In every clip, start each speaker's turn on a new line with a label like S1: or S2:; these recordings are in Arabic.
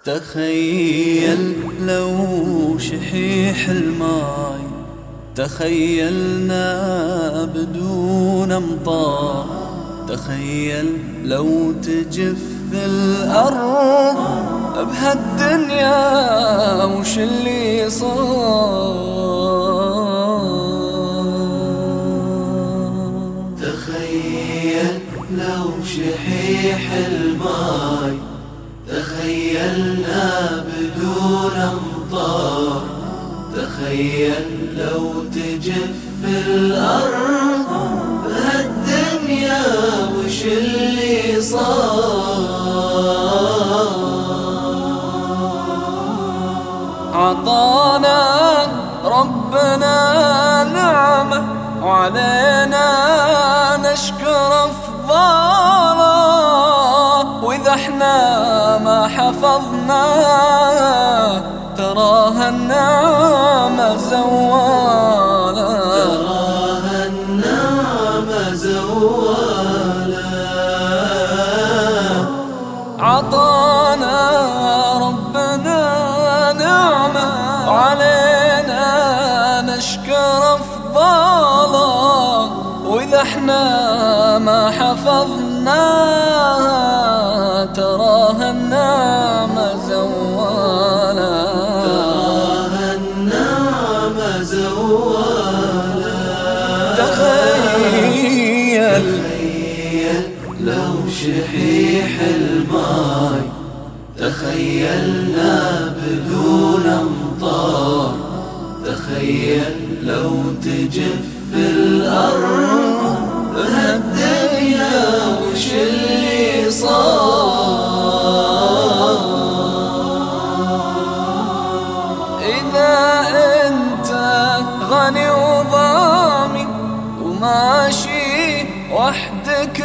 S1: تخيل لو شحيح الماي تخيلنا بدون امطار. تخيل لو تجف الأرض بهالدنيا وش اللي صار.
S2: تخيل لو شحيح الماي تخيلنا بدون امطار. تخيل لو تجف الأرض بهالدنيا وش اللي صار.
S1: عطانا ربنا نعمة وعلينا نشكر أفضاله، وإذا احنا ما حفظناه تراها النعمة زوالة.
S2: تراها النعمة زوالة.
S1: عطانا ربنا نعمة وعلينا نشكر أفضاله، وإذا احنا ما حفظناها تراها النعمة زوالة.
S2: تراها النعمة زوالة.
S1: تخيل
S2: لو شحيح الماي تخيلنا بدون امطار. تخيل لو تجف الأرض بهالدنيا وش اللي صار.
S1: إذا أنت غني وضامي وماشي وحدك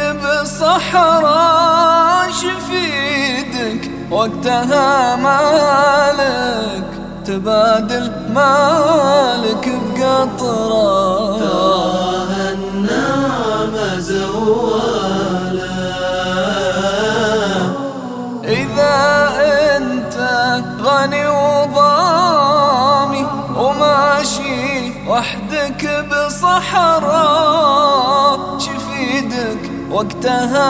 S1: بصحراء شفيدك وقتها مالك تبادل مالك بقطرة.
S2: تراها النعمة زوالة.
S1: إذا أنت غني وضامي وماشي وحدك بصحراء شفيدك وقتها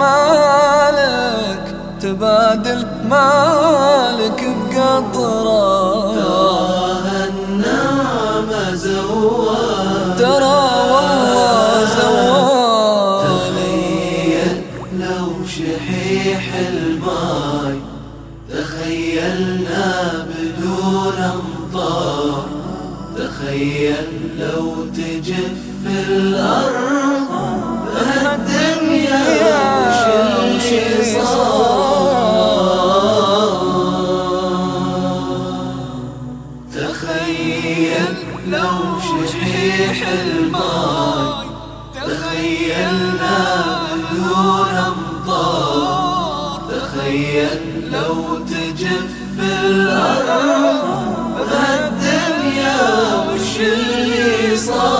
S1: مالك تبادل مالك بقطرة.
S2: تراها النعمة زوالة.
S1: ترى والله زوال.
S2: تخيل لو شحيح الماي تخيلنا بدون امطار. تخيل لو تجف الأرض بهالدنيا وش اللي صار. تخيل لو شحيح الماي تخيلنا بدون امطار. تخيل لو تجف الأرض بهالدنيا وش اللي صار.